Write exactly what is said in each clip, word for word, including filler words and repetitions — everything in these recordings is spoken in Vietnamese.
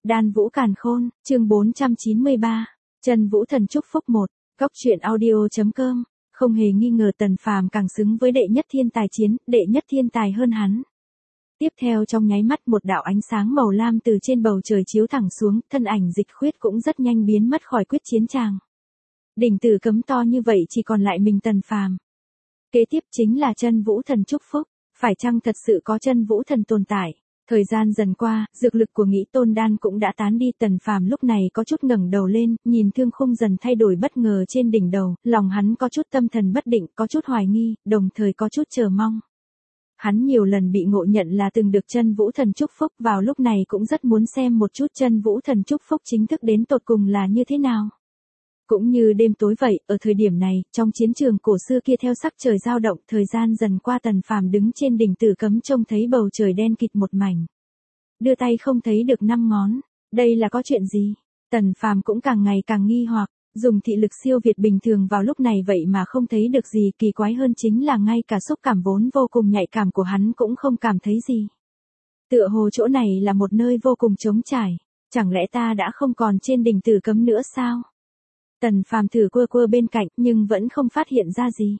Đan Vũ Càn Khôn, chương bốn trăm chín mươi ba. Chân Vũ Thần chúc phúc một. Góc truyện audio chấm com. Không hề nghi ngờ Tần Phàm càng xứng với đệ nhất thiên tài chiến, đệ nhất thiên tài hơn hắn. Tiếp theo trong nháy mắt một đạo ánh sáng màu lam từ trên bầu trời chiếu thẳng xuống, thân ảnh Dịch Khuyết cũng rất nhanh biến mất khỏi quyết chiến tràng. Đỉnh tử cấm to như vậy chỉ còn lại mình Tần Phàm. Kế tiếp chính là Chân Vũ Thần chúc phúc, phải chăng thật sự có Chân Vũ Thần tồn tại? Thời gian dần qua, dược lực của Nghĩ Tôn Đan cũng đã tán đi, Tần Phàm lúc này có chút ngẩng đầu lên, nhìn thương khung dần thay đổi bất ngờ trên đỉnh đầu, lòng hắn có chút tâm thần bất định, có chút hoài nghi, đồng thời có chút chờ mong. Hắn nhiều lần bị ngộ nhận là từng được Chân Vũ Thần chúc phúc, vào lúc này cũng rất muốn xem một chút Chân Vũ Thần chúc phúc chính thức đến tột cùng là như thế nào. Cũng như đêm tối vậy, ở thời điểm này, trong chiến trường cổ xưa kia theo sắc trời dao động, thời gian dần qua Tần Phàm đứng trên đỉnh tử cấm trông thấy bầu trời đen kịt một mảnh. Đưa tay không thấy được năm ngón, đây là có chuyện gì? Tần Phàm cũng càng ngày càng nghi hoặc, dùng thị lực siêu việt bình thường vào lúc này vậy mà không thấy được gì, kỳ quái hơn chính là ngay cả xúc cảm vốn vô cùng nhạy cảm của hắn cũng không cảm thấy gì. Tựa hồ chỗ này là một nơi vô cùng trống trải, chẳng lẽ ta đã không còn trên đỉnh tử cấm nữa sao? Tần Phàm thử quơ quơ bên cạnh nhưng vẫn không phát hiện ra gì.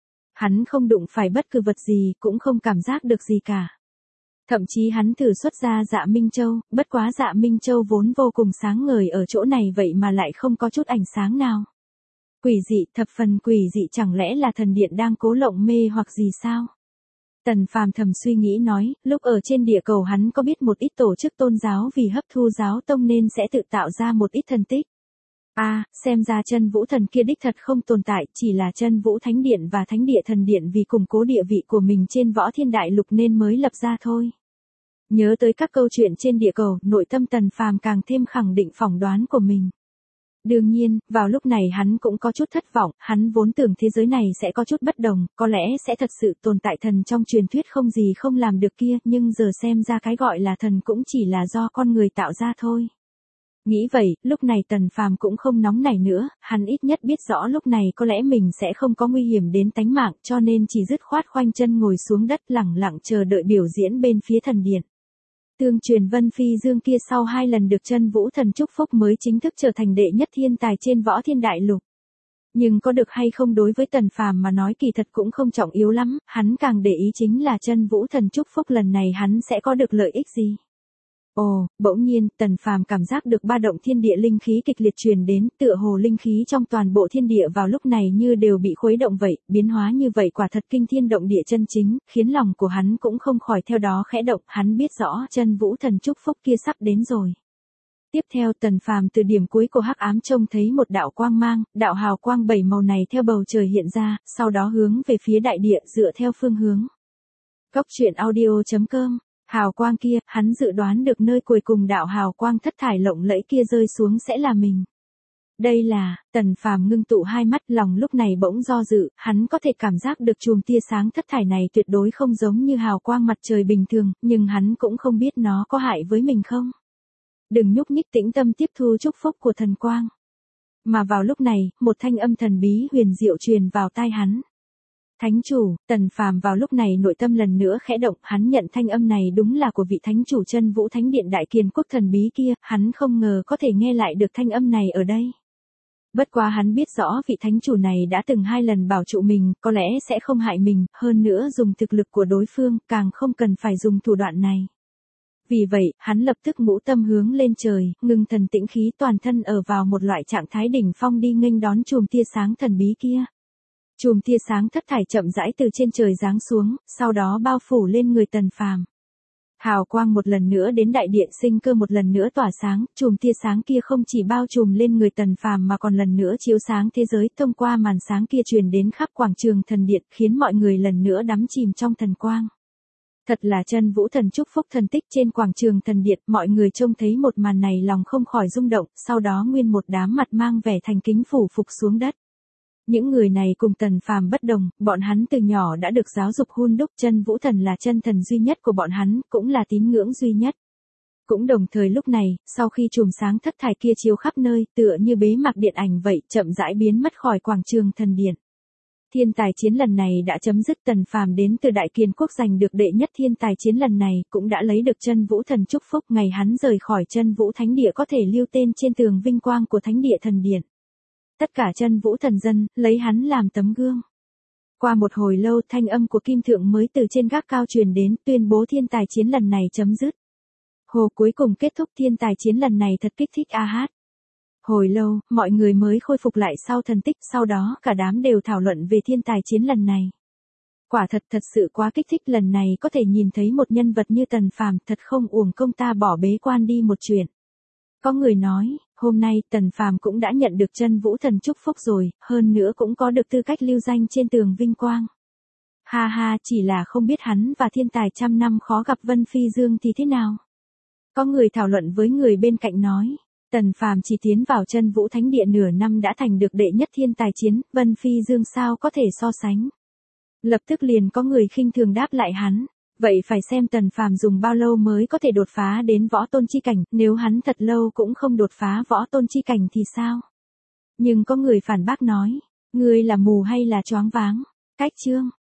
Hắn không đụng phải bất cứ vật gì, cũng không cảm giác được gì cả. Thậm chí hắn thử xuất ra Dạ Minh Châu, bất quá Dạ Minh Châu vốn vô cùng sáng ngời ở chỗ này vậy mà lại không có chút ánh sáng nào. Quỷ dị, thập phần quỷ dị, chẳng lẽ là thần điện đang cố lộng mê hoặc gì sao? Tần Phàm thầm suy nghĩ nói, lúc ở trên địa cầu hắn có biết một ít tổ chức tôn giáo vì hấp thu giáo tông nên sẽ tự tạo ra một ít thần tích. A, à, xem ra Chân Vũ Thần kia đích thật không tồn tại, chỉ là Chân Vũ Thánh Điện và Thánh Địa Thần Điện vì củng cố địa vị của mình trên Võ Thiên Đại Lục nên mới lập ra thôi. Nhớ tới các câu chuyện trên địa cầu, nội tâm Tần Phàm càng thêm khẳng định phỏng đoán của mình. Đương nhiên, vào lúc này hắn cũng có chút thất vọng, hắn vốn tưởng thế giới này sẽ có chút bất đồng, có lẽ sẽ thật sự tồn tại thần trong truyền thuyết không gì không làm được kia, nhưng giờ xem ra cái gọi là thần cũng chỉ là do con người tạo ra thôi. Nghĩ vậy, lúc này Tần Phàm cũng không nóng nảy nữa, hắn ít nhất biết rõ lúc này có lẽ mình sẽ không có nguy hiểm đến tánh mạng, cho nên chỉ dứt khoát khoanh chân ngồi xuống đất lẳng lặng chờ đợi biểu diễn bên phía thần điện. Tương truyền Vân Phi Dương kia sau hai lần được Chân Vũ Thần chúc phúc mới chính thức trở thành đệ nhất thiên tài trên Võ Thiên Đại Lục. Nhưng có được hay không đối với Tần Phàm mà nói kỳ thật cũng không trọng yếu lắm, hắn càng để ý chính là Chân Vũ Thần chúc phúc lần này hắn sẽ có được lợi ích gì. Ồ, bỗng nhiên, Tần Phàm cảm giác được ba động thiên địa linh khí kịch liệt truyền đến, tựa hồ linh khí trong toàn bộ thiên địa vào lúc này như đều bị khuấy động vậy, biến hóa như vậy quả thật kinh thiên động địa chân chính, khiến lòng của hắn cũng không khỏi theo đó khẽ động, hắn biết rõ Chân Vũ Thần chúc phúc kia sắp đến rồi. Tiếp theo Tần Phàm từ điểm cuối của hắc ám trông thấy một đạo quang mang, đạo hào quang bảy màu này theo bầu trời hiện ra, sau đó hướng về phía đại địa dựa theo phương hướng. Góc truyện audio chấm com. Hào quang kia, hắn dự đoán được nơi cuối cùng đạo hào quang thất thải lộng lẫy kia rơi xuống sẽ là mình. Đây là, Tần Phàm ngưng tụ hai mắt, lòng lúc này bỗng do dự, hắn có thể cảm giác được chùm tia sáng thất thải này tuyệt đối không giống như hào quang mặt trời bình thường, nhưng hắn cũng không biết nó có hại với mình không. Đừng nhúc nhích, tĩnh tâm tiếp thu chúc phúc của thần quang. Mà vào lúc này, một thanh âm thần bí huyền diệu truyền vào tai hắn. Thánh chủ, Tần Phàm vào lúc này nội tâm lần nữa khẽ động, hắn nhận thanh âm này đúng là của vị thánh chủ Chân Vũ Thánh Điện Đại Kiền Quốc thần bí kia, hắn không ngờ có thể nghe lại được thanh âm này ở đây. Bất quá hắn biết rõ vị thánh chủ này đã từng hai lần bảo trụ mình, có lẽ sẽ không hại mình, hơn nữa dùng thực lực của đối phương, càng không cần phải dùng thủ đoạn này. Vì vậy, hắn lập tức ngũ tâm hướng lên trời, ngưng thần tĩnh khí toàn thân ở vào một loại trạng thái đỉnh phong đi nghênh đón chùm tia sáng thần bí kia. Chùm tia sáng thất thải chậm rãi từ trên trời giáng xuống, sau đó bao phủ lên người Tần Phàm. Hào quang một lần nữa đến đại điện, sinh cơ một lần nữa tỏa sáng, chùm tia sáng kia không chỉ bao trùm lên người Tần Phàm mà còn lần nữa chiếu sáng thế giới, thông qua màn sáng kia truyền đến khắp quảng trường thần điện, khiến mọi người lần nữa đắm chìm trong thần quang. Thật là Chân Vũ Thần chúc phúc thần tích trên quảng trường thần điện, mọi người trông thấy một màn này lòng không khỏi rung động, sau đó nguyên một đám mặt mang vẻ thành kính phủ phục xuống đất. Những người này cùng Tần Phàm bất đồng, bọn hắn từ nhỏ đã được giáo dục hun đúc, Chân Vũ Thần là chân thần duy nhất của bọn hắn, cũng là tín ngưỡng duy nhất. Cũng đồng thời lúc này, sau khi chùm sáng thất thải kia chiếu khắp nơi, tựa như bế mạc điện ảnh vậy, chậm rãi biến mất khỏi quảng trường thần điện. Thiên tài chiến lần này đã chấm dứt, Tần Phàm đến từ Đại Kiền quốc giành được đệ nhất thiên tài chiến lần này, cũng đã lấy được Chân Vũ Thần chúc phúc, ngày hắn rời khỏi Chân Vũ Thánh Địa có thể lưu tên trên tường vinh quang của Thánh Địa Thần Điện. Tất cả Chân Vũ thần dân, lấy hắn làm tấm gương. Qua một hồi lâu, thanh âm của Kim Thượng mới từ trên gác cao truyền đến, tuyên bố thiên tài chiến lần này chấm dứt. Hồ cuối cùng kết thúc, thiên tài chiến lần này thật kích thích a hát. Hồi lâu, mọi người mới khôi phục lại sau thần tích, sau đó cả đám đều thảo luận về thiên tài chiến lần này. Quả thật thật sự quá kích thích, lần này có thể nhìn thấy một nhân vật như Tần Phàm, thật không uổng công ta bỏ bế quan đi một chuyện. Có người nói, hôm nay Tần Phàm cũng đã nhận được Chân Vũ Thần chúc phúc rồi, hơn nữa cũng có được tư cách lưu danh trên tường vinh quang. Ha ha, chỉ là không biết hắn và thiên tài trăm năm khó gặp Vân Phi Dương thì thế nào. Có người thảo luận với người bên cạnh nói, Tần Phàm chỉ tiến vào Chân Vũ Thánh Địa nửa năm đã thành được đệ nhất thiên tài chiến, Vân Phi Dương sao có thể so sánh. Lập tức liền có người khinh thường đáp lại hắn, vậy phải xem Tần Phàm dùng bao lâu mới có thể đột phá đến võ tôn chi cảnh, nếu hắn thật lâu cũng không đột phá võ tôn chi cảnh thì sao? Nhưng có người phản bác nói, ngươi là mù hay là choáng váng? Cách chương